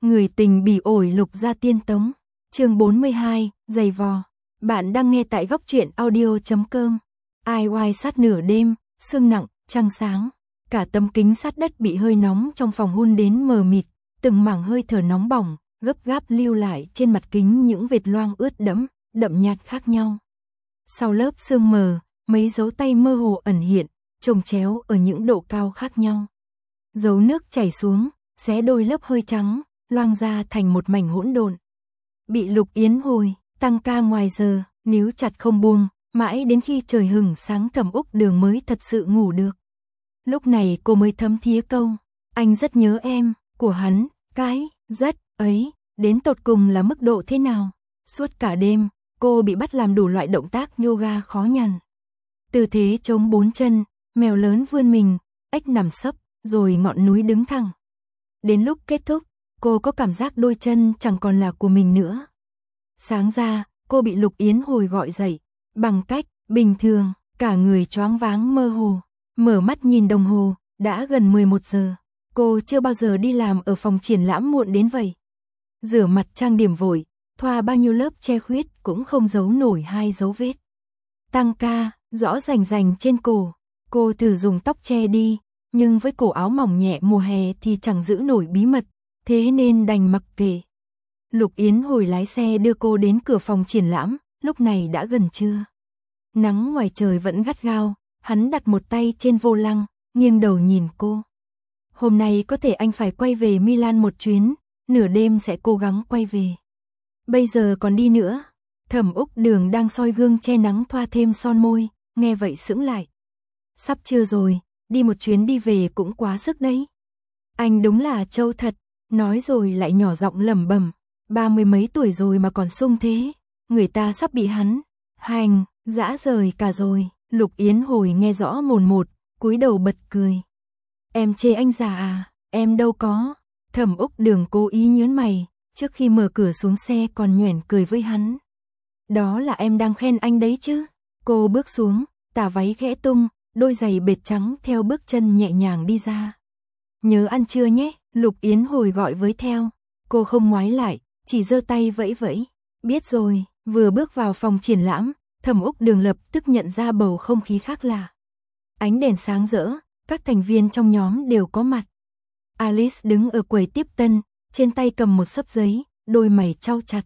Người tình bỉ ổi Lục Gia Tiên Tống. Chương 42, giày vò. Bạn đang nghe tại góc truyện audio.com. Ai oai sát nửa đêm, sương nặng, trăng sáng. Cả tấm kính sát đất bị hơi nóng trong phòng hun đến mờ mịt, từng mảng hơi thở nóng bỏng, gấp gáp lưu lại trên mặt kính những vệt loang ướt đẫm, đậm nhạt khác nhau. Sau lớp sương mờ, mấy dấu tay mơ hồ ẩn hiện, chồng chéo ở những độ cao khác nhau. Dấu nước chảy xuống, xé đôi lớp hơi trắng, loang ra thành một mảnh hỗn độn. Bị Lục Yến Hồi, tăng ca ngoài giờ, níu chặt không buông, mãi đến khi trời hửng sáng Thẩm Úc Đường mới thật sự ngủ được. Lúc này cô mới thấm thía câu, anh rất nhớ em, của hắn, cái, rất, ấy, đến tột cùng là mức độ thế nào. Suốt cả đêm, cô bị bắt làm đủ loại động tác yoga khó nhằn. Tư thế chống bốn chân, mèo lớn vươn mình, ếch nằm sấp, rồi ngọn núi đứng thẳng. Đến lúc kết thúc, cô có cảm giác đôi chân chẳng còn là của mình nữa. Sáng ra, cô bị Lục Yến Hồi gọi dậy, bằng cách bình thường, cả người choáng váng mơ hồ. Mở mắt nhìn đồng hồ, đã gần 11 giờ. Cô chưa bao giờ đi làm ở phòng triển lãm muộn đến vậy. Rửa mặt trang điểm vội, thoa bao nhiêu lớp che khuyết cũng không giấu nổi hai dấu vết. Tăng ca, rõ rành rành trên cổ. Cô thử dùng tóc che đi, nhưng với cổ áo mỏng nhẹ mùa hè thì chẳng giữ nổi bí mật, thế nên đành mặc kệ. Lục Yến Hồi lái xe đưa cô đến cửa phòng triển lãm, lúc này đã gần trưa. Nắng ngoài trời vẫn gắt gao, hắn đặt một tay trên vô lăng, nghiêng đầu nhìn cô. Hôm nay có thể anh phải quay về Milan một chuyến, nửa đêm sẽ cố gắng quay về. Bây giờ còn đi nữa. Thẩm Úc Đường đang soi gương che nắng thoa thêm son môi, nghe vậy sững lại. Sắp trưa rồi, đi một chuyến đi về cũng quá sức đấy. Anh đúng là trâu thật, nói rồi lại nhỏ giọng lẩm bẩm, 30 mấy tuổi rồi mà còn sung thế, người ta sắp bị hắn hành dã rời cả rồi. Lục Yến Hồi nghe rõ mồn một, cúi đầu bật cười. Em chê anh già à, em đâu có. Thẩm Úc Đường cố ý nhớn mày, trước khi mở cửa xuống xe còn nhoẻn cười với hắn. Đó là em đang khen anh đấy chứ. Cô bước xuống, tà váy khẽ tung, đôi giày bệt trắng theo bước chân nhẹ nhàng đi ra. Nhớ ăn trưa nhé, Lục Yến Hồi gọi với theo. Cô không ngoái lại, chỉ giơ tay vẫy vẫy. Biết rồi. Vừa bước vào phòng triển lãm, Thẩm Úc Đường lập tức nhận ra bầu không khí khác lạ. Ánh đèn sáng rỡ, các thành viên trong nhóm đều có mặt. Alice đứng ở quầy tiếp tân, trên tay cầm một xấp giấy, đôi mày chau chặt.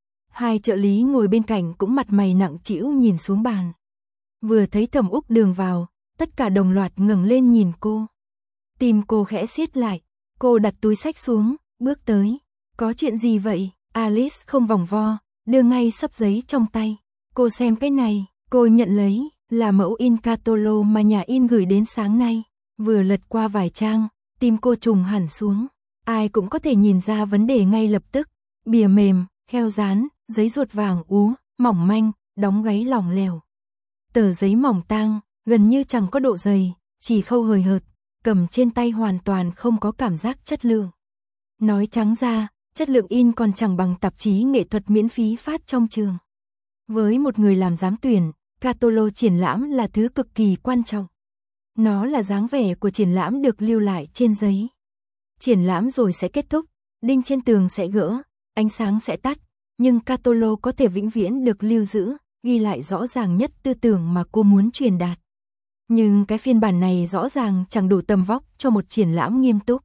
Hai trợ lý ngồi bên cạnh cũng mặt mày nặng trĩu nhìn xuống bàn. Vừa thấy Thẩm Úc Đường vào, tất cả đồng loạt ngẩng lên nhìn cô. Tim cô khẽ siết lại, cô đặt túi xách xuống, bước tới. Có chuyện gì vậy? Alice không vòng vo, đưa ngay xấp giấy trong tay. Cô xem cái này, cô nhận lấy, là mẫu in Catolo mà nhà in gửi đến sáng nay. Vừa lật qua vài trang, tim cô trùng hẳn xuống. Ai cũng có thể nhìn ra vấn đề ngay lập tức. Bìa mềm, kheo dán, giấy ruột vàng úa, mỏng manh, đóng gáy lỏng lẻo. Tờ giấy mỏng tang, gần như chẳng có độ dày, chỉ khâu hời hợt, cầm trên tay hoàn toàn không có cảm giác chất lượng. Nói trắng ra, chất lượng in còn chẳng bằng tạp chí nghệ thuật miễn phí phát trong trường. Với một người làm giám tuyển, Catolo triển lãm là thứ cực kỳ quan trọng. Nó là dáng vẻ của triển lãm được lưu lại trên giấy. Triển lãm rồi sẽ kết thúc, đinh trên tường sẽ gỡ, ánh sáng sẽ tắt, nhưng Catolo có thể vĩnh viễn được lưu giữ, ghi lại rõ ràng nhất tư tưởng mà cô muốn truyền đạt. Nhưng cái phiên bản này rõ ràng chẳng đủ tầm vóc cho một triển lãm nghiêm túc.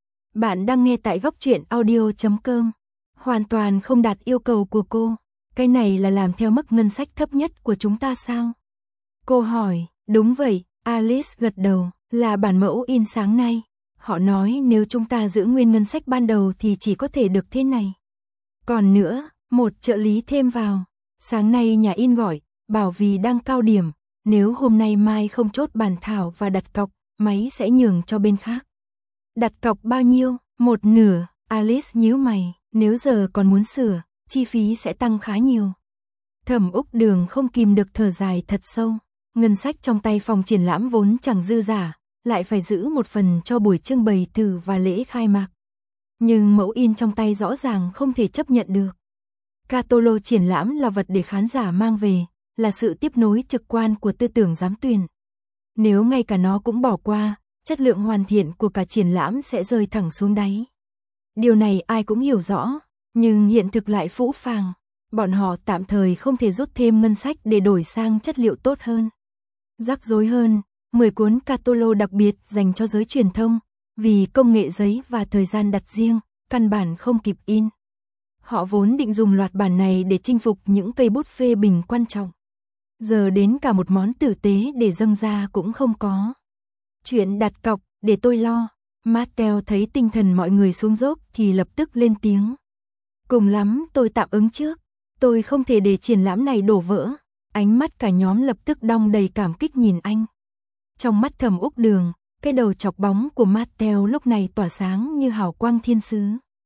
Bạn đang nghe tại góc truyện audio.com. Hoàn toàn không đạt yêu cầu của cô. Cái này là làm theo mức ngân sách thấp nhất của chúng ta sao? Cô hỏi, đúng vậy, Alice gật đầu, là bản mẫu in sáng nay. Họ nói nếu chúng ta giữ nguyên ngân sách ban đầu thì chỉ có thể được thế này. Còn nữa, một trợ lý thêm vào. Sáng nay nhà in gọi, bảo vì đang cao điểm, nếu hôm nay mai không chốt bản thảo và đặt cọc, máy sẽ nhường cho bên khác. Đặt cọc bao nhiêu? Một nửa, Alice nhíu mày, nếu giờ còn muốn sửa, chi phí sẽ tăng khá nhiều. Thẩm Úc Đường không kìm được thở dài thật sâu. Ngân sách trong tay phòng triển lãm vốn chẳng dư giả, lại phải giữ một phần cho buổi trưng bày thử và lễ khai mạc. Nhưng mẫu in trong tay rõ ràng không thể chấp nhận được. Catolo triển lãm là vật để khán giả mang về, là sự tiếp nối trực quan của tư tưởng giám tuyển. Nếu ngay cả nó cũng bỏ qua, chất lượng hoàn thiện của cả triển lãm sẽ rơi thẳng xuống đáy. Điều này ai cũng hiểu rõ, nhưng hiện thực lại phũ phàng. Bọn họ tạm thời không thể rút thêm ngân sách để đổi sang chất liệu tốt hơn. Rắc rối hơn, 10 cuốn catalog đặc biệt dành cho giới truyền thông, vì công nghệ giấy và thời gian đặt riêng, căn bản không kịp in. Họ vốn định dùng loạt bản này để chinh phục những cây bút phê bình quan trọng. Giờ đến cả một món tử tế để dâng ra cũng không có. Chuyện đặt cọc, để tôi lo. Mattel thấy tinh thần mọi người xuống dốc thì lập tức lên tiếng. Cùng lắm tôi tạm ứng trước. Tôi không thể để triển lãm này đổ vỡ. Ánh mắt cả nhóm lập tức đong đầy cảm kích nhìn anh. Trong mắt Thẩm Úc Đường, cái đầu chọc bóng của Mattel lúc này tỏa sáng như hào quang thiên sứ.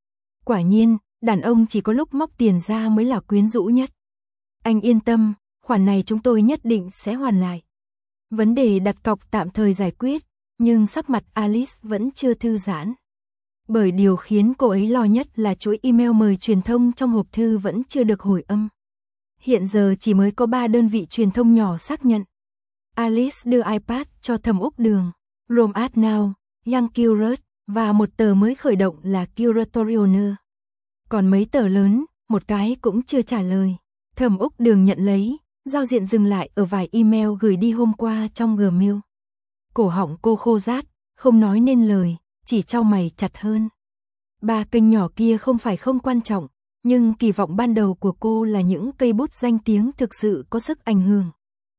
Quả nhiên, đàn ông chỉ có lúc móc tiền ra mới là quyến rũ nhất. Anh yên tâm, khoản này chúng tôi nhất định sẽ hoàn lại. Vấn đề đặt cọc tạm thời giải quyết, nhưng sắc mặt Alice vẫn chưa thư giãn. Bởi điều khiến cô ấy lo nhất là chuỗi email mời truyền thông trong hộp thư vẫn chưa được hồi âm. Hiện giờ chỉ mới có 3 đơn vị truyền thông nhỏ xác nhận. Alice đưa iPad cho Thẩm Úc Đường, Rome at Now, Young Curate và một tờ mới khởi động là Curatorial. Còn mấy tờ lớn, một cái cũng chưa trả lời. Thẩm Úc Đường nhận lấy, giao diện dừng lại ở vài email gửi đi hôm qua trong Gmail. Cổ họng cô khô rát, không nói nên lời, chỉ chau mày chặt hơn. 3 kênh nhỏ kia không phải không quan trọng, nhưng kỳ vọng ban đầu của cô là những cây bút danh tiếng thực sự có sức ảnh hưởng.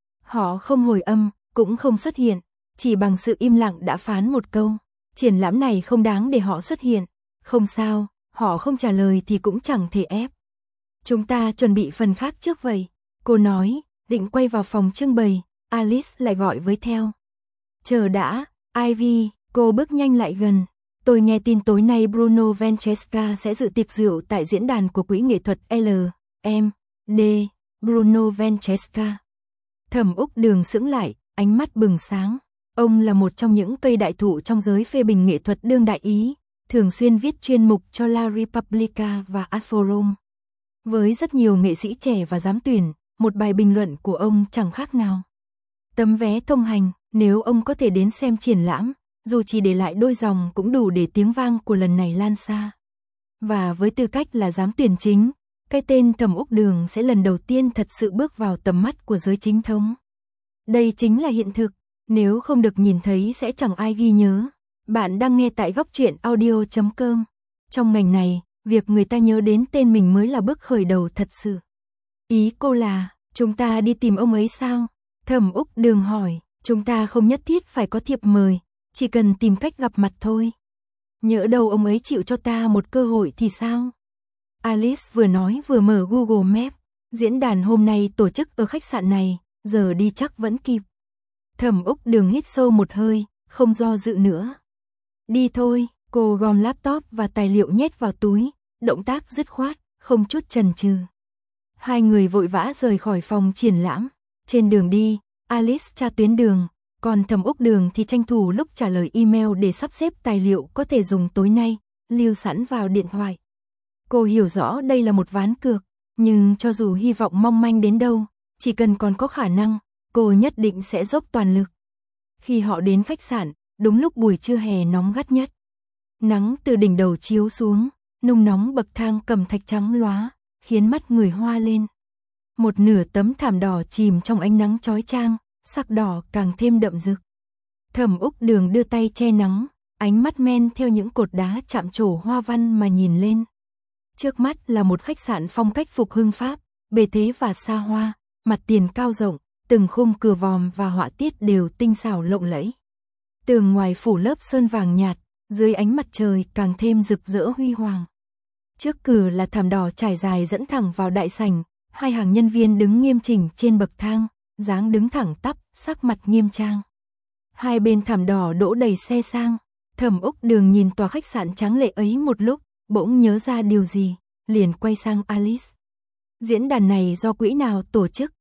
Họ không hồi âm, cũng không xuất hiện, chỉ bằng sự im lặng đã phán một câu. Triển lãm này không đáng để họ xuất hiện. Không sao, họ không trả lời thì cũng chẳng thể ép. Chúng ta chuẩn bị phần khác trước vậy. Cô nói, định quay vào phòng trưng bày, Alice lại gọi với theo. Chờ đã, Ivy, cô bước nhanh lại gần. Tôi nghe tin tối nay Bruno Francesca sẽ dự tiệc rượu tại diễn đàn của Quỹ nghệ thuật L.M.D. Bruno Francesca. Thẩm Úc Đường sững lại, ánh mắt bừng sáng. Ông là một trong những cây đại thụ trong giới phê bình nghệ thuật đương đại Ý, thường xuyên viết chuyên mục cho La Repubblica và Art Forum. Với rất nhiều nghệ sĩ trẻ và giám tuyển, một bài bình luận của ông chẳng khác nào tấm vé thông hành. Nếu ông có thể đến xem triển lãm, dù chỉ để lại đôi dòng cũng đủ để tiếng vang của lần này lan xa. Và với tư cách là giám tuyển chính, cái tên Thẩm Úc Đường sẽ lần đầu tiên thật sự bước vào tầm mắt của giới chính thống. Đây chính là hiện thực, nếu không được nhìn thấy sẽ chẳng ai ghi nhớ. Bạn đang nghe tại góc truyện audio.com. Trong ngành này, việc người ta nhớ đến tên mình mới là bước khởi đầu thật sự. Ý cô là, chúng ta đi tìm ông ấy sao? Thẩm Úc Đường hỏi, chúng ta không nhất thiết phải có thiệp mời, chỉ cần tìm cách gặp mặt thôi. Nhỡ đâu ông ấy chịu cho ta một cơ hội thì sao? Alice vừa nói vừa mở Google Maps. Diễn đàn hôm nay tổ chức ở khách sạn này, giờ đi chắc vẫn kịp. Thẩm Úc Đường hít sâu một hơi, không do dự nữa. Đi thôi, cô gom laptop và tài liệu nhét vào túi, động tác dứt khoát, không chút chần chừ. Hai người vội vã rời khỏi phòng triển lãm. Trên đường đi, Alice tra tuyến đường, còn Thẩm Úc Đường thì tranh thủ lúc trả lời email để sắp xếp tài liệu có thể dùng tối nay, lưu sẵn vào điện thoại. Cô hiểu rõ đây là một ván cược, nhưng cho dù hy vọng mong manh đến đâu, chỉ cần còn có khả năng, cô nhất định sẽ dốc toàn lực. Khi họ đến khách sạn, đúng lúc buổi trưa hè nóng gắt nhất. Nắng từ đỉnh đầu chiếu xuống, nung nóng bậc thang cẩm thạch trắng lóa, khiến mắt người hoa lên. Một nửa tấm thảm đỏ chìm trong ánh nắng chói chang, sắc đỏ càng thêm đậm rực. Thẩm Úc Đường đưa tay che nắng, ánh mắt men theo những cột đá chạm trổ hoa văn mà nhìn lên. Trước mắt là một khách sạn phong cách phục hưng Pháp, bề thế và xa hoa, mặt tiền cao rộng, từng khung cửa vòm và họa tiết đều tinh xảo lộng lẫy. Tường ngoài phủ lớp sơn vàng nhạt, dưới ánh mặt trời càng thêm rực rỡ huy hoàng. Trước cửa là thảm đỏ trải dài dẫn thẳng vào đại sảnh, hai hàng nhân viên đứng nghiêm chỉnh trên bậc thang, dáng đứng thẳng tắp, sắc mặt nghiêm trang. Hai bên thảm đỏ đỗ đầy xe sang. Thẩm Úc Đường nhìn tòa khách sạn tráng lệ ấy một lúc, bỗng nhớ ra điều gì, liền quay sang Alice. Diễn đàn này do quỹ nào tổ chức?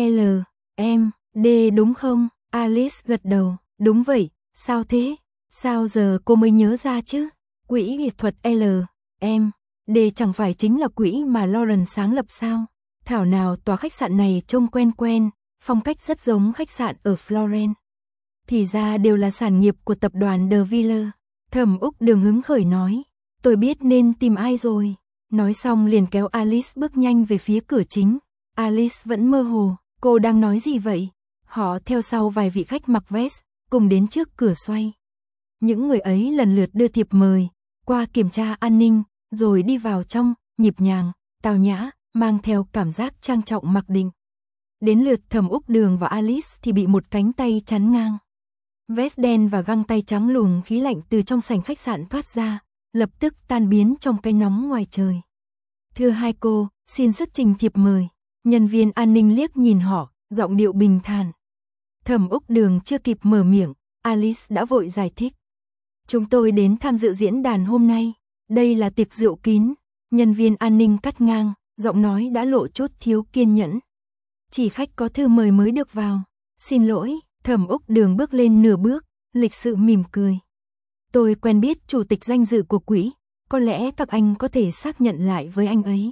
L.M.D. đúng không? Alice gật đầu, đúng vậy, sao thế? Sao giờ cô mới nhớ ra chứ? Quỹ nghệ thuật L.M.D. chẳng phải chính là quỹ mà Lauren sáng lập sao? Thảo nào tòa khách sạn này trông quen quen, phong cách rất giống khách sạn ở Florence. Thì ra đều là sản nghiệp của tập đoàn De Villers. Thẩm Úc Đường hứng khởi nói. Tôi biết nên tìm ai rồi. Nói xong liền kéo Alice bước nhanh về phía cửa chính. Alice vẫn mơ hồ, cô đang nói gì vậy? Họ theo sau vài vị khách mặc vest, cùng đến trước cửa xoay. Những người ấy lần lượt đưa thiệp mời, qua kiểm tra an ninh, rồi đi vào trong, nhịp nhàng, tao nhã, mang theo cảm giác trang trọng mặc định. Đến lượt Thẩm Úc Đường và Alice thì bị một cánh tay chắn ngang. Vest đen và găng tay trắng luồng khí lạnh từ trong sảnh khách sạn thoát ra, lập tức tan biến trong cái nóng ngoài trời. Thưa hai cô, xin xuất trình thiệp mời. Nhân viên an ninh liếc nhìn họ, giọng điệu bình thản. Thẩm Úc Đường chưa kịp mở miệng, Alice đã vội giải thích. Chúng tôi đến tham dự diễn đàn hôm nay. Đây là tiệc rượu kín. Nhân viên an ninh cắt ngang, giọng nói đã lộ chút thiếu kiên nhẫn. Chỉ khách có thư mời mới được vào. Xin lỗi, Thẩm Úc Đường bước lên nửa bước, lịch sự mỉm cười. Tôi quen biết chủ tịch danh dự của quỹ, có lẽ các anh có thể xác nhận lại với anh ấy.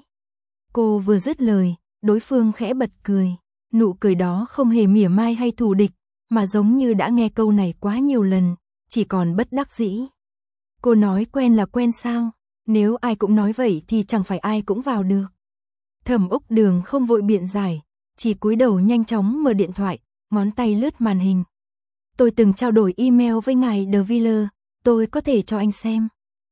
Cô vừa dứt lời, đối phương khẽ bật cười. Nụ cười đó không hề mỉa mai hay thù địch, mà giống như đã nghe câu này quá nhiều lần, chỉ còn bất đắc dĩ. Cô nói quen là quen sao? Nếu ai cũng nói vậy thì chẳng phải ai cũng vào được. Thẩm Úc Đường không vội biện giải, chỉ cúi đầu nhanh chóng mở điện thoại, ngón tay lướt màn hình. Tôi từng trao đổi email với ngài De Villers, tôi có thể cho anh xem.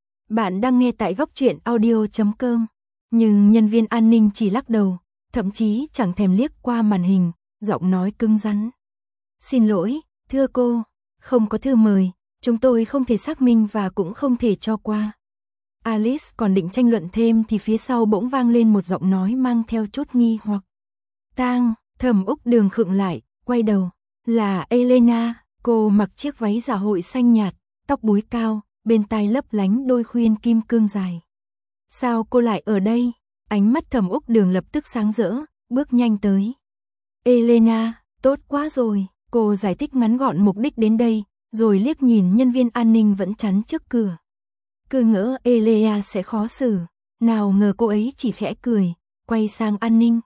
Bạn đang nghe tại góc truyện audio.com. Nhưng nhân viên an ninh chỉ lắc đầu, thậm chí chẳng thèm liếc qua màn hình, giọng nói cứng rắn. Xin lỗi, thưa cô, không có thư mời, chúng tôi không thể xác minh và cũng không thể cho qua. Alice còn định tranh luận thêm thì phía sau bỗng vang lên một giọng nói mang theo chút nghi hoặc. Tang, Thẩm Úc Đường khựng lại, quay đầu. Là Elena, cô mặc chiếc váy dạ hội xanh nhạt, tóc búi cao, bên tai lấp lánh đôi khuyên kim cương dài. Sao cô lại ở đây? Ánh mắt Thẩm Úc Đường lập tức sáng rỡ, bước nhanh tới. Elena, tốt quá rồi, cô giải thích ngắn gọn mục đích đến đây, rồi liếc nhìn nhân viên an ninh vẫn chắn trước cửa. Cứ ngỡ Elena sẽ khó xử, nào ngờ cô ấy chỉ khẽ cười, quay sang an ninh.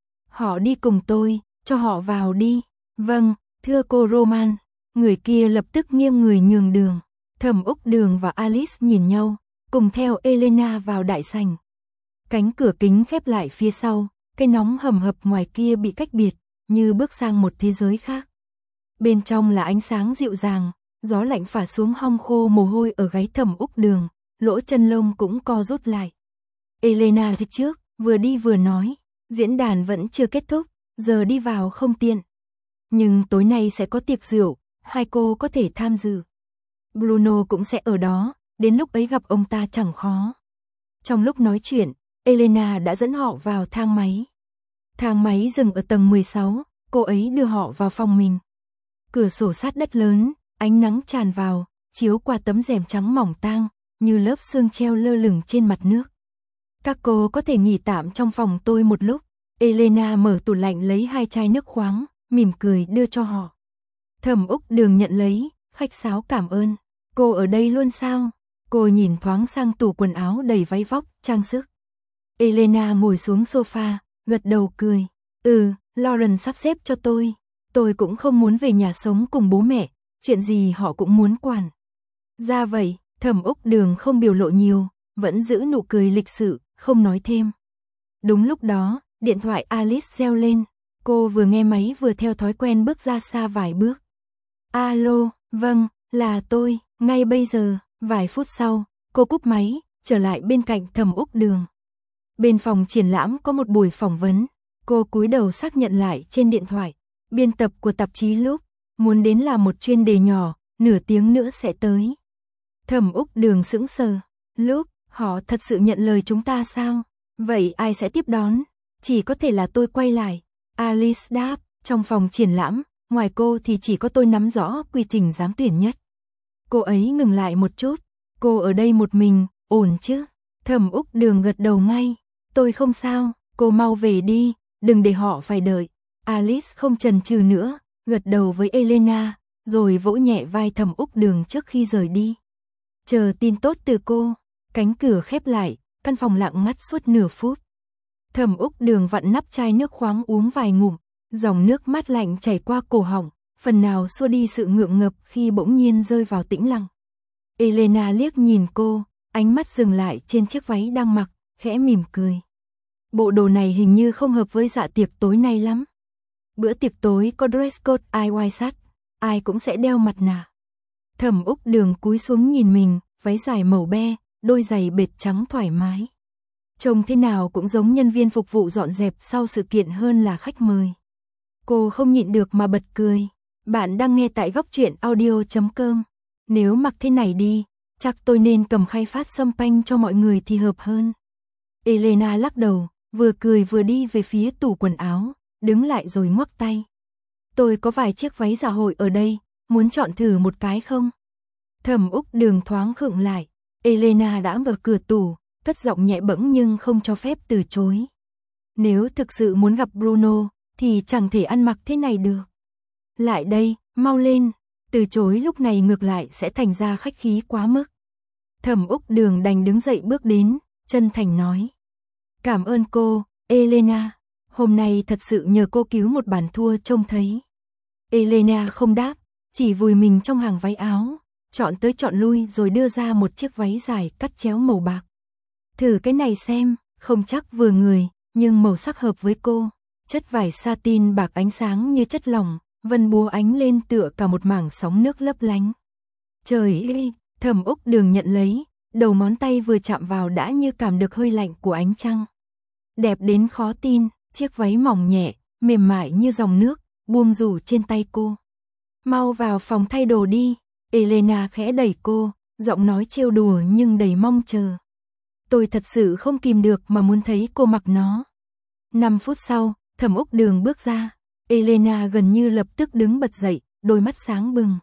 Họ đi cùng tôi, cho họ vào đi. Vâng, thưa cô Roman. Người kia lập tức nghiêng người nhường đường. Thẩm Úc Đường và Alice nhìn nhau, cùng theo Elena vào đại sảnh. Cánh cửa kính khép lại phía sau, cái nóng hầm hập ngoài kia bị cách biệt, như bước sang một thế giới khác. Bên trong là ánh sáng dịu dàng, gió lạnh phả xuống hong khô mồ hôi ở gáy Thẩm Úc Đường, lỗ chân lông cũng co rút lại. Elena đi trước, vừa đi vừa nói, diễn đàn vẫn chưa kết thúc, giờ đi vào không tiện. Nhưng tối nay sẽ có tiệc rượu, hai cô có thể tham dự. Bruno cũng sẽ ở đó, đến lúc ấy gặp ông ta chẳng khó. Trong lúc nói chuyện, Elena đã dẫn họ vào thang máy. Thang máy dừng ở tầng 16, cô ấy đưa họ vào phòng mình. Cửa sổ sát đất lớn, ánh nắng tràn vào, chiếu qua tấm rèm trắng mỏng tang, như lớp sương treo lơ lửng trên mặt nước. Các cô có thể nghỉ tạm trong phòng tôi một lúc. Elena mở tủ lạnh lấy 2 chai nước khoáng, mỉm cười đưa cho họ. Thẩm Úc Đường nhận lấy, khách sáo cảm ơn. Cô ở đây luôn sao? Cô nhìn thoáng sang tủ quần áo đầy váy vóc, trang sức. Elena ngồi xuống sofa, gật đầu cười. Lauren sắp xếp cho tôi. Tôi cũng không muốn về nhà sống cùng bố mẹ, chuyện gì họ cũng muốn quản. Ra vậy, Thẩm Úc Đường không biểu lộ nhiều, vẫn giữ nụ cười lịch sự, không nói thêm. Đúng lúc đó, điện thoại Alice reo lên. Cô vừa nghe máy vừa theo thói quen bước ra xa vài bước. Alo, vâng, là tôi, ngay bây giờ. Vài phút sau, cô cúp máy, trở lại bên cạnh Thẩm Úc Đường. Bên phòng triển lãm có một buổi phỏng vấn. Cô cúi đầu xác nhận lại trên điện thoại. Biên tập của tạp chí Lúc muốn đến làm một chuyên đề nhỏ, nửa tiếng nữa sẽ tới. Thẩm Úc Đường sững sờ. Lúc, họ thật sự nhận lời chúng ta sao? Vậy ai sẽ tiếp đón? Chỉ có thể là tôi quay lại. Alice đáp, trong phòng triển lãm, ngoài cô thì chỉ có tôi nắm rõ quy trình giám tuyển nhất. Cô ấy ngừng lại một chút. Cô ở đây một mình, ổn chứ? Thẩm Úc Đường gật đầu ngay. Tôi không sao, cô mau về đi, đừng để họ phải đợi. Alice không chần chừ nữa, gật đầu với Elena, rồi vỗ nhẹ vai Thẩm Úc Đường trước khi rời đi. Chờ tin tốt từ cô. Cánh cửa khép lại, căn phòng lặng ngắt suốt nửa phút. Thẩm Úc Đường vặn nắp chai nước khoáng uống vài ngụm, dòng nước mát lạnh chảy qua cổ họng, phần nào xua đi sự ngượng ngập khi bỗng nhiên rơi vào tĩnh lặng. Elena liếc nhìn cô, ánh mắt dừng lại trên chiếc váy đang mặc, khẽ mỉm cười. Bộ đồ này hình như không hợp với dạ tiệc tối nay lắm. Bữa tiệc tối có dress code IY sát, ai cũng sẽ đeo mặt nạ. Thẩm Úc Đường cúi xuống nhìn mình, váy dài màu be, đôi giày bệt trắng thoải mái. Trông thế nào cũng giống nhân viên phục vụ dọn dẹp sau sự kiện hơn là khách mời. Cô không nhịn được mà bật cười. Bạn đang nghe tại góc truyện audio.com. Nếu mặc thế này đi, chắc tôi nên cầm khay phát champagne cho mọi người thì hợp hơn. Elena lắc đầu, vừa cười vừa đi về phía tủ quần áo, đứng lại rồi ngoắc tay. Tôi có vài chiếc váy dạ hội ở đây, muốn chọn thử một cái không? Thẩm Úc Đường thoáng khựng lại, Elena đã mở cửa tủ, cất giọng nhẹ bẫng nhưng không cho phép từ chối. Nếu thực sự muốn gặp Bruno, thì chẳng thể ăn mặc thế này được. Lại đây, mau lên, từ chối lúc này ngược lại sẽ thành ra khách khí quá mức. Thẩm Úc Đường đành đứng dậy bước đến, chân thành nói. Cảm ơn cô, Elena, hôm nay thật sự nhờ cô cứu một bàn thua trông thấy. Elena không đáp, chỉ vùi mình trong hàng váy áo, chọn tới chọn lui rồi đưa ra một chiếc váy dài cắt chéo màu bạc. Thử cái này xem, không chắc vừa người, nhưng màu sắc hợp với cô. Chất vải satin bạc ánh sáng như chất lỏng, vân búa ánh lên tựa cả một mảng sóng nước lấp lánh. Trời ơi, Thẩm Úc Đường nhận lấy, đầu ngón tay vừa chạm vào đã như cảm được hơi lạnh của ánh trăng. Đẹp đến khó tin, chiếc váy mỏng nhẹ, mềm mại như dòng nước, buông rủ trên tay cô. Mau vào phòng thay đồ đi, Elena khẽ đẩy cô, giọng nói trêu đùa nhưng đầy mong chờ. Tôi thật sự không kìm được mà muốn thấy cô mặc nó. 5 phút sau, Thẩm Úc Đường bước ra, Elena gần như lập tức đứng bật dậy, đôi mắt sáng bừng.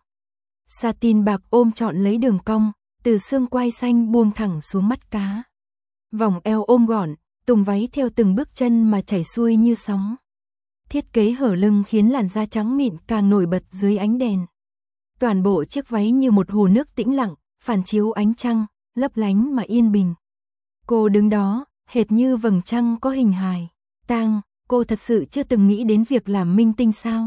Satin bạc ôm trọn lấy đường cong, từ xương quai xanh buông thẳng xuống mắt cá. Vòng eo ôm gọn, tùng váy theo từng bước chân mà chảy xuôi như sóng. Thiết kế hở lưng khiến làn da trắng mịn càng nổi bật dưới ánh đèn. Toàn bộ chiếc váy như một hồ nước tĩnh lặng, phản chiếu ánh trăng, lấp lánh mà yên bình. Cô đứng đó, hệt như vầng trăng có hình hài. Tang, cô thật sự chưa từng nghĩ đến việc làm minh tinh sao?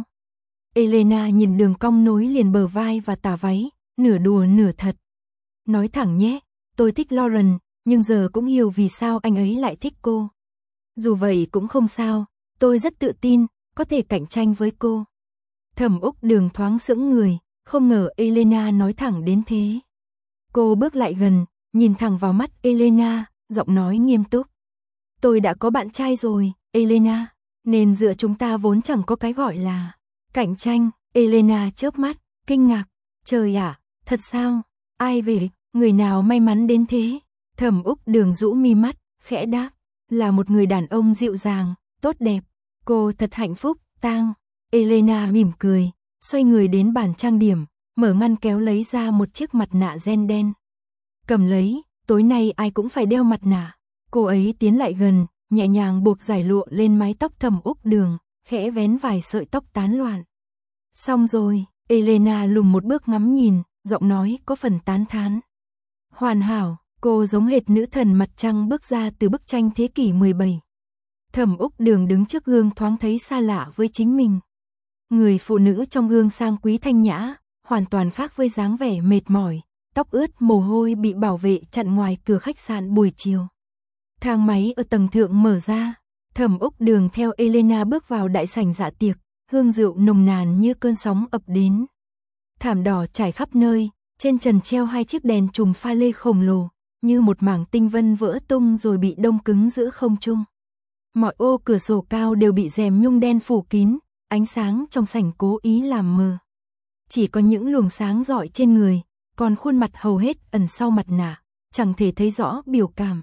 Elena nhìn đường cong nối liền bờ vai và tà váy, nửa đùa nửa thật. Nói thẳng nhé, tôi thích Lauren, nhưng giờ cũng hiểu vì sao anh ấy lại thích cô. Dù vậy cũng không sao, tôi rất tự tin, có thể cạnh tranh với cô. Thẩm Úc Đường thoáng sững người, không ngờ Elena nói thẳng đến thế. Cô bước lại gần, nhìn thẳng vào mắt Elena, giọng nói nghiêm túc. Tôi đã có bạn trai rồi, Elena, nên giữa chúng ta vốn chẳng có cái gọi là cạnh tranh. Elena chớp mắt, kinh ngạc. Trời ạ, thật sao? Ai về, người nào may mắn đến thế? Thẩm Úc Đường rũ mi mắt, khẽ đáp. Là một người đàn ông dịu dàng, tốt đẹp. Cô thật hạnh phúc, Tang. Elena mỉm cười, xoay người đến bàn trang điểm, mở ngăn kéo lấy ra một chiếc mặt nạ ren đen. Cầm lấy, tối nay ai cũng phải đeo mặt nạ. Cô ấy tiến lại gần, nhẹ nhàng buộc dải lụa lên mái tóc Thẩm Úc Đường, khẽ vén vài sợi tóc tán loạn. Xong rồi, Elena lùm một bước ngắm nhìn, giọng nói có phần tán thán. Hoàn hảo, cô giống hệt nữ thần mặt trăng bước ra từ bức tranh thế kỷ 17. Thẩm Úc Đường đứng trước gương thoáng thấy xa lạ với chính mình. Người phụ nữ trong gương sang quý thanh nhã, hoàn toàn khác với dáng vẻ mệt mỏi, tóc ướt mồ hôi bị bảo vệ chặn ngoài cửa khách sạn buổi chiều. Thang máy ở tầng thượng mở ra, Thẩm Úc Đường theo Elena bước vào đại sảnh dạ tiệc, hương rượu nồng nàn như cơn sóng ập đến. Thảm đỏ trải khắp nơi, trên trần treo 2 chiếc đèn chùm pha lê khổng lồ, như một mảng tinh vân vỡ tung rồi bị đông cứng giữa không trung. Mọi ô cửa sổ cao đều bị rèm nhung đen phủ kín, ánh sáng trong sảnh cố ý làm mờ. Chỉ có những luồng sáng rọi trên người, còn khuôn mặt hầu hết ẩn sau mặt nạ, chẳng thể thấy rõ biểu cảm.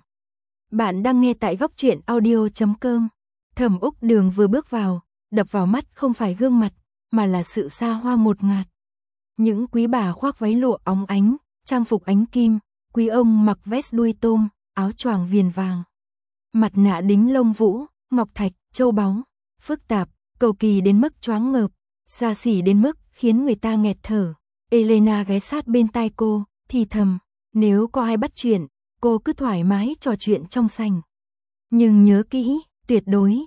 Bạn đang nghe tại góc truyện audio.com. Thẩm Úc Đường vừa bước vào, đập vào mắt không phải gương mặt, mà là sự xa hoa ngột ngạt. Những quý bà khoác váy lụa óng ánh, trang phục ánh kim, quý ông mặc vest đuôi tôm, áo choàng viền vàng. Mặt nạ đính lông vũ, ngọc thạch, châu báu, phức tạp, cầu kỳ đến mức choáng ngợp, xa xỉ đến mức khiến người ta nghẹt thở. Elena ghé sát bên tai cô, thì thầm, nếu có ai bắt chuyện, cô cứ thoải mái trò chuyện trong sảnh. Nhưng nhớ kỹ, tuyệt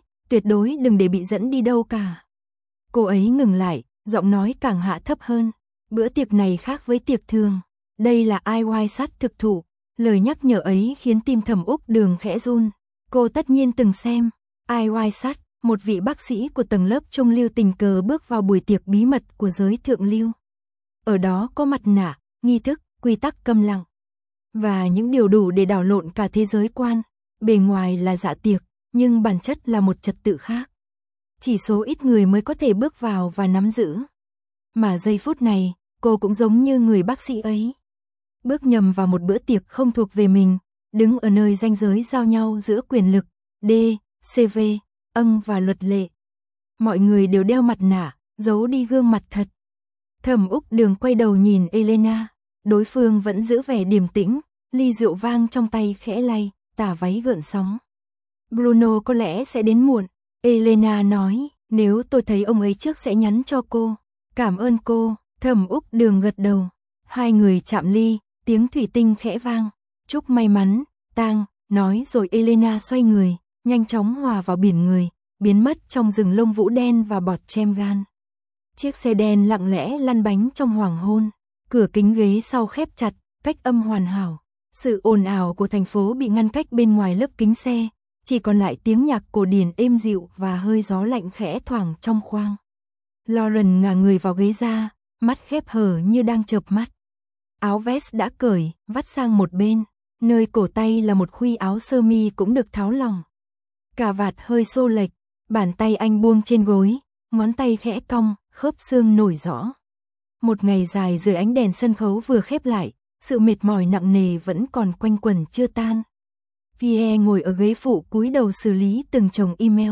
đối đừng để bị dẫn đi đâu cả. Cô ấy ngừng lại, giọng nói càng hạ thấp hơn. Bữa tiệc này khác với tiệc thường. Đây là IY sát thực thụ. Lời nhắc nhở ấy khiến tim Thẩm Úc Đường khẽ run. Cô tất nhiên từng xem Ai Oai Sát, một vị bác sĩ của tầng lớp trung lưu tình cờ bước vào buổi tiệc bí mật của giới thượng lưu. Ở đó có mặt nạ, nghi thức, quy tắc câm lặng và những điều đủ để đảo lộn cả thế giới quan. Bề ngoài là dạ tiệc, nhưng bản chất là một trật tự khác. Chỉ số ít người mới có thể bước vào và nắm giữ. Mà giây phút này, cô cũng giống như người bác sĩ ấy. Bước nhầm vào một bữa tiệc không thuộc về mình, đứng ở nơi ranh giới giao nhau giữa quyền lực, D, CV, ân và luật lệ. Mọi người đều đeo mặt nạ, giấu đi gương mặt thật. Thẩm Úc Đường quay đầu nhìn Elena, đối phương vẫn giữ vẻ điềm tĩnh, ly rượu vang trong tay khẽ lay, tà váy gợn sóng. Bruno có lẽ sẽ đến muộn, Elena nói, nếu tôi thấy ông ấy trước sẽ nhắn cho cô. Cảm ơn cô, Thẩm Úc Đường gật đầu. Hai người chạm ly, tiếng thủy tinh khẽ vang. Chúc may mắn, Tang, nói rồi Elena xoay người, nhanh chóng hòa vào biển người, biến mất trong rừng lông vũ đen và bọt chem gan. Chiếc xe đen lặng lẽ lăn bánh trong hoàng hôn, cửa kính ghế sau khép chặt, cách âm hoàn hảo. Sự ồn ào của thành phố bị ngăn cách bên ngoài lớp kính xe, chỉ còn lại tiếng nhạc cổ điển êm dịu và hơi gió lạnh khẽ thoảng trong khoang. Lauren ngả người vào ghế da, mắt khép hờ như đang chợp mắt. Áo vest đã cởi, vắt sang một bên, nơi cổ tay là một khuy áo sơ mi cũng được tháo lỏng. Cà vạt hơi xô lệch, bàn tay anh buông trên gối, ngón tay khẽ cong, khớp xương nổi rõ. Một ngày dài dưới ánh đèn sân khấu vừa khép lại, sự mệt mỏi nặng nề vẫn còn quanh quẩn chưa tan. Pierre ngồi ở ghế phụ cúi đầu xử lý từng chồng email.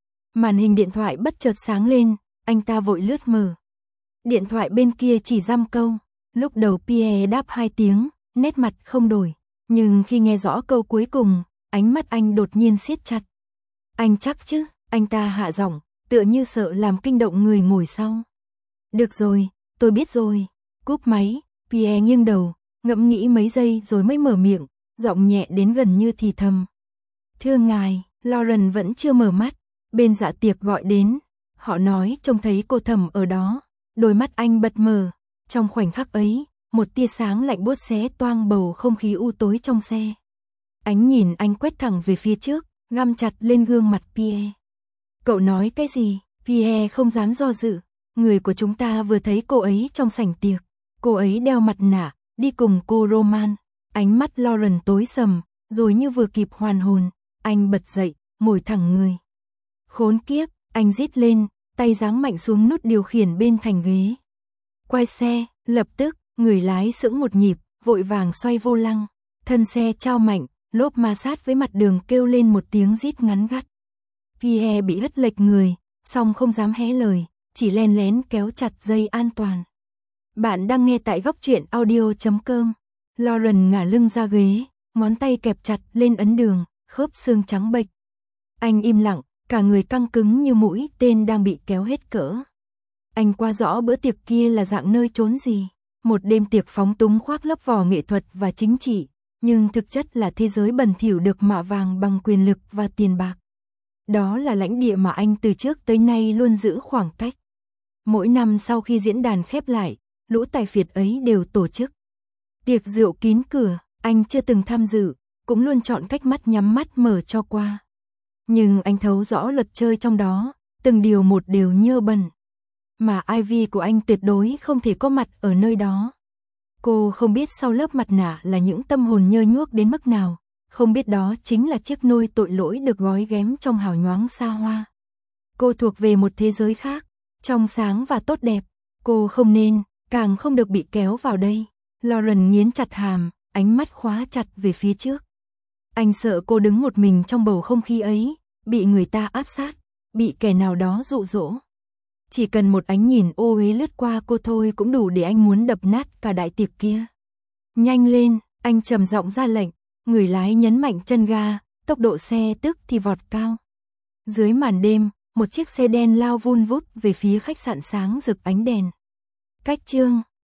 Màn hình điện thoại bất chợt sáng lên, anh ta vội lướt mở. Điện thoại bên kia chỉ dăm câu, lúc đầu Pierre đáp 2 tiếng, nét mặt không đổi. Nhưng khi nghe rõ câu cuối cùng, ánh mắt anh đột nhiên siết chặt. Anh chắc chứ, anh ta hạ giọng, tựa như sợ làm kinh động người ngồi sau. Được rồi, tôi biết rồi. Cúp máy, Pierre nghiêng đầu, ngẫm nghĩ mấy giây rồi mới mở miệng, giọng nhẹ đến gần như thì thầm. Thưa ngài, Lauren vẫn chưa mở mắt, bên dạ tiệc gọi đến. Họ nói trông thấy cô Thẩm ở đó, đôi mắt anh bật mở. Trong khoảnh khắc ấy, một tia sáng lạnh buốt xé toang bầu không khí u tối trong xe. Ánh nhìn anh quét thẳng về phía trước, găm chặt lên gương mặt Pierre. Cậu nói cái gì? Pierre không dám do dự. Người của chúng ta vừa thấy cô ấy trong sảnh tiệc. Cô ấy đeo mặt nạ, đi cùng cô Roman. Ánh mắt Lauren tối sầm, rồi như vừa kịp hoàn hồn, anh bật dậy, ngồi thẳng người. Khốn kiếp, anh rít lên, tay giáng mạnh xuống nút điều khiển bên thành ghế. Quay xe, lập tức, người lái sững một nhịp, vội vàng xoay vô lăng. Thân xe trao mạnh, lốp ma sát với mặt đường kêu lên một tiếng rít ngắn gắt. Pierre bị hất lệch người, song không dám hé lời, chỉ len lén kéo chặt dây an toàn. Bạn đang nghe tại góc truyện audio.com. Lauren ngả lưng ra ghế, ngón tay kẹp chặt lên ấn đường, khớp xương trắng bệch. Anh im lặng, cả người căng cứng như mũi tên đang bị kéo hết cỡ. Anh qua rõ bữa tiệc kia là dạng nơi trốn gì. Một đêm tiệc phóng túng khoác lớp vỏ nghệ thuật và chính trị, nhưng thực chất là thế giới bẩn thỉu được mạ vàng bằng quyền lực và tiền bạc. Đó là lãnh địa mà anh từ trước tới nay luôn giữ khoảng cách. Mỗi năm sau khi diễn đàn khép lại, lũ tài phiệt ấy đều tổ chức tiệc rượu kín cửa, anh chưa từng tham dự, cũng luôn chọn cách mắt nhắm mắt mở cho qua. Nhưng anh thấu rõ luật chơi trong đó, từng điều một đều nhơ bẩn. Mà Ivy của anh tuyệt đối không thể có mặt ở nơi đó. Cô không biết sau lớp mặt nạ là những tâm hồn nhơ nhuốc đến mức nào, không biết đó chính là chiếc nôi tội lỗi được gói ghém trong hào nhoáng xa hoa. Cô thuộc về một thế giới khác, trong sáng và tốt đẹp, cô không nên, càng không được bị kéo vào đây. Lauren nghiến chặt hàm, ánh mắt khóa chặt về phía trước. Anh sợ cô đứng một mình trong bầu không khí ấy, bị người ta áp sát, bị kẻ nào đó dụ dỗ. Chỉ cần một ánh nhìn ô uế lướt qua cô thôi cũng đủ để anh muốn đập nát cả đại tiệc kia. Nhanh lên, anh trầm giọng ra lệnh, người lái nhấn mạnh chân ga, tốc độ xe tức thì vọt cao. Dưới màn đêm, một chiếc xe đen lao vun vút về phía khách sạn sáng rực ánh đèn. Cách chương